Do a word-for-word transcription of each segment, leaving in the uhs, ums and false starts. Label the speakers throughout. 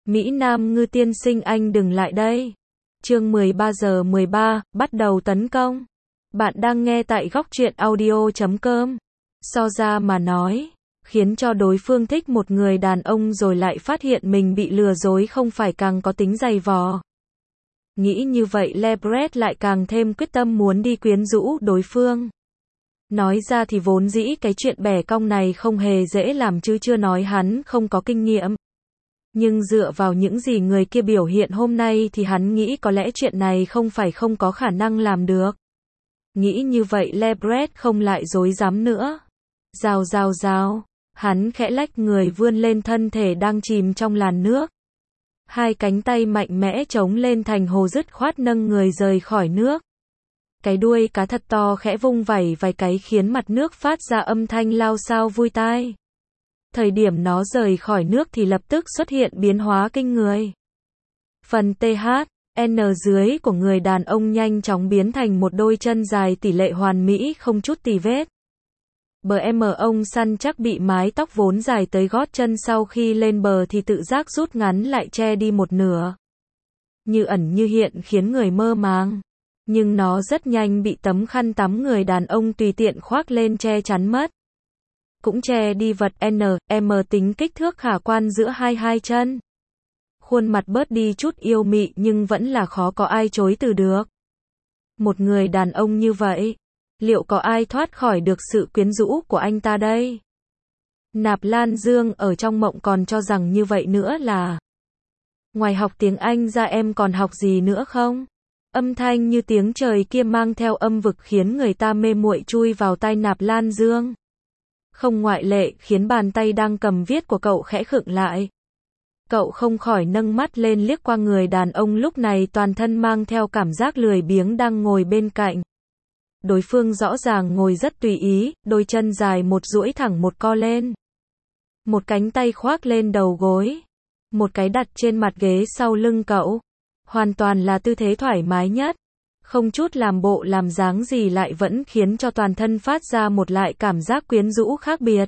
Speaker 1: Mỹ Nam ngư tiên sinh anh đừng lại đây. Chương mười ba giờ mười ba, bắt đầu tấn công. Bạn đang nghe tại góc truyện audio chấm com. So ra mà nói, khiến cho đối phương thích một người đàn ông rồi lại phát hiện mình bị lừa dối không phải càng có tính dày vò. Nghĩ như vậy Lebret lại càng thêm quyết tâm muốn đi quyến rũ đối phương. Nói ra thì vốn dĩ cái chuyện bẻ cong này không hề dễ làm chứ chưa nói hắn không có kinh nghiệm. Nhưng dựa vào những gì người kia biểu hiện hôm nay thì hắn nghĩ có lẽ chuyện này không phải không có khả năng làm được. Nghĩ như vậy Lebret không lại dối dám nữa. Rào rào rào, hắn khẽ lách người vươn lên thân thể đang chìm trong làn nước. Hai cánh tay mạnh mẽ chống lên thành hồ dứt khoát nâng người rời khỏi nước. Cái đuôi cá thật to khẽ vung vẩy vài cái khiến mặt nước phát ra âm thanh lao xao vui tai. Thời điểm nó rời khỏi nước thì lập tức xuất hiện biến hóa kinh người. Phần tê hát, en dưới của người đàn ông nhanh chóng biến thành một đôi chân dài tỷ lệ hoàn mỹ không chút tì vết. Bờ em ông săn chắc bị mái tóc vốn dài tới gót chân sau khi lên bờ thì tự giác rút ngắn lại che đi một nửa. Như ẩn như hiện khiến người mơ màng. Nhưng nó rất nhanh bị tấm khăn tắm người đàn ông tùy tiện khoác lên che chắn mất. Cũng che đi vật en em tính kích thước khả quan giữa hai hai chân. Khuôn mặt bớt đi chút yêu mị nhưng vẫn là khó có ai chối từ được. Một người đàn ông như vậy, liệu có ai thoát khỏi được sự quyến rũ của anh ta đây? Nạp Lan Dương ở trong mộng còn cho rằng như vậy nữa là. Ngoài học tiếng Anh ra em còn học gì nữa không? Âm thanh như tiếng trời kia mang theo âm vực khiến người ta mê muội chui vào tai Nạp Lan Dương. Không ngoại lệ khiến bàn tay đang cầm viết của cậu khẽ khựng lại. Cậu không khỏi nâng mắt lên liếc qua người đàn ông lúc này toàn thân mang theo cảm giác lười biếng đang ngồi bên cạnh. Đối phương rõ ràng ngồi rất tùy ý, đôi chân dài một duỗi thẳng một co lên. Một cánh tay khoác lên đầu gối. Một cái đặt trên mặt ghế sau lưng cậu. Hoàn toàn là tư thế thoải mái nhất. Không chút làm bộ làm dáng gì lại vẫn khiến cho toàn thân phát ra một lại cảm giác quyến rũ khác biệt.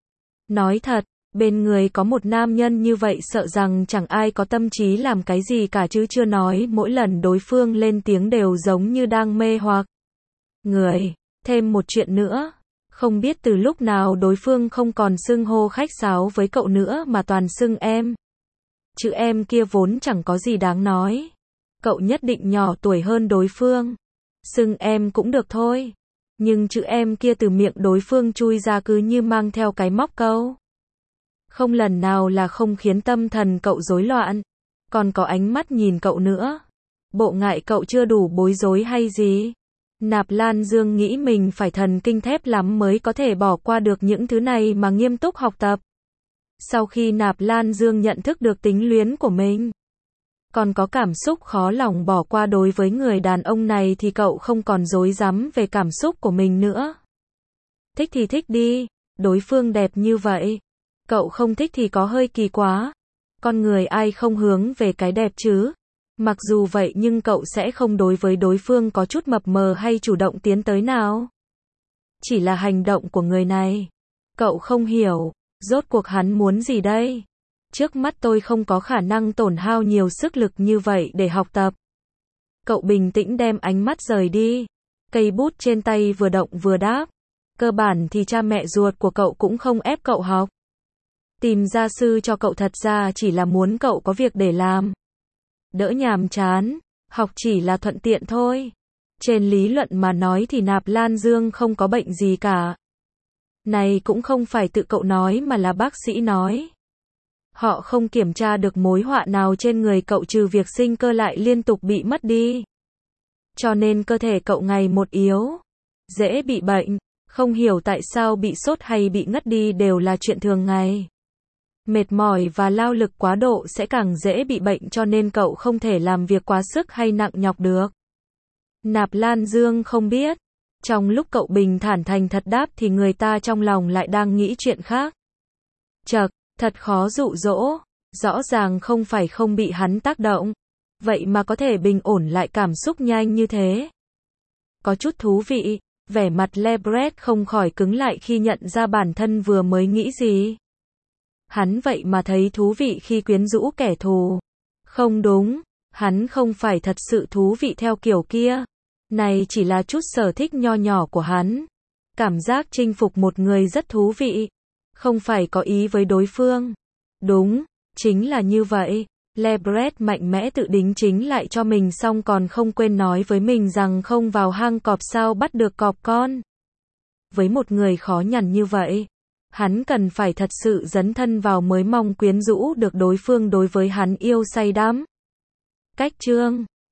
Speaker 1: Nói thật, bên người có một nam nhân như vậy sợ rằng chẳng ai có tâm trí làm cái gì cả chứ chưa nói mỗi lần đối phương lên tiếng đều giống như đang mê hoặc người. Thêm một chuyện nữa, không biết từ lúc nào đối phương không còn xưng hô khách sáo với cậu nữa mà toàn xưng em. Chữ em kia vốn chẳng có gì đáng nói. Cậu nhất định nhỏ tuổi hơn đối phương. Xưng em cũng được thôi. Nhưng chữ em kia từ miệng đối phương chui ra cứ như mang theo cái móc câu. Không lần nào là không khiến tâm thần cậu rối loạn. Còn có ánh mắt nhìn cậu nữa. Bộ ngại cậu chưa đủ bối rối hay gì? Nạp Lan Dương nghĩ mình phải thần kinh thép lắm mới có thể bỏ qua được những thứ này mà nghiêm túc học tập. Sau khi Nạp Lan Dương nhận thức được tính luyến của mình, còn có cảm xúc khó lòng bỏ qua đối với người đàn ông này thì cậu không còn dối dám về cảm xúc của mình nữa. Thích thì thích đi, đối phương đẹp như vậy. Cậu không thích thì có hơi kỳ quá. Con người ai không hướng về cái đẹp chứ? Mặc dù vậy nhưng cậu sẽ không đối với đối phương có chút mập mờ hay chủ động tiến tới nào. Chỉ là hành động của người này. Cậu không hiểu, rốt cuộc hắn muốn gì đây? Trước mắt tôi không có khả năng tổn hao nhiều sức lực như vậy để học tập. Cậu bình tĩnh đem ánh mắt rời đi. Cây bút trên tay vừa động vừa đáp. Cơ bản thì cha mẹ ruột của cậu cũng không ép cậu học. Tìm gia sư cho cậu thật ra chỉ là muốn cậu có việc để làm. Đỡ nhàm chán, học chỉ là thuận tiện thôi. Trên lý luận mà nói thì Nạp Lan Dương không có bệnh gì cả. Này cũng không phải tự cậu nói mà là bác sĩ nói. Họ không kiểm tra được mối họa nào trên người cậu trừ việc sinh cơ lại liên tục bị mất đi. Cho nên cơ thể cậu ngày một yếu, dễ bị bệnh, không hiểu tại sao bị sốt hay bị ngất đi đều là chuyện thường ngày. Mệt mỏi và lao lực quá độ sẽ càng dễ bị bệnh cho nên cậu không thể làm việc quá sức hay nặng nhọc được. Nạp Lan Dương không biết, trong lúc cậu bình thản thành thật đáp thì người ta trong lòng lại đang nghĩ chuyện khác. Chậc, thật khó dụ dỗ, rõ ràng không phải không bị hắn tác động, vậy mà có thể bình ổn lại cảm xúc nhanh như thế. Có chút thú vị, vẻ mặt Lebret không khỏi cứng lại khi nhận ra bản thân vừa mới nghĩ gì. Hắn vậy mà thấy thú vị khi quyến rũ kẻ thù. Không đúng, hắn không phải thật sự thú vị theo kiểu kia. Này chỉ là chút sở thích nho nhỏ của hắn. Cảm giác chinh phục một người rất thú vị. Không phải có ý với đối phương. Đúng, chính là như vậy. Lebret mạnh mẽ tự đính chính lại cho mình xong còn không quên nói với mình rằng không vào hang cọp sao bắt được cọp con. Với một người khó nhằn như vậy, hắn cần phải thật sự dấn thân vào mới mong quyến rũ được đối phương đối với hắn yêu say đắm. Cách chương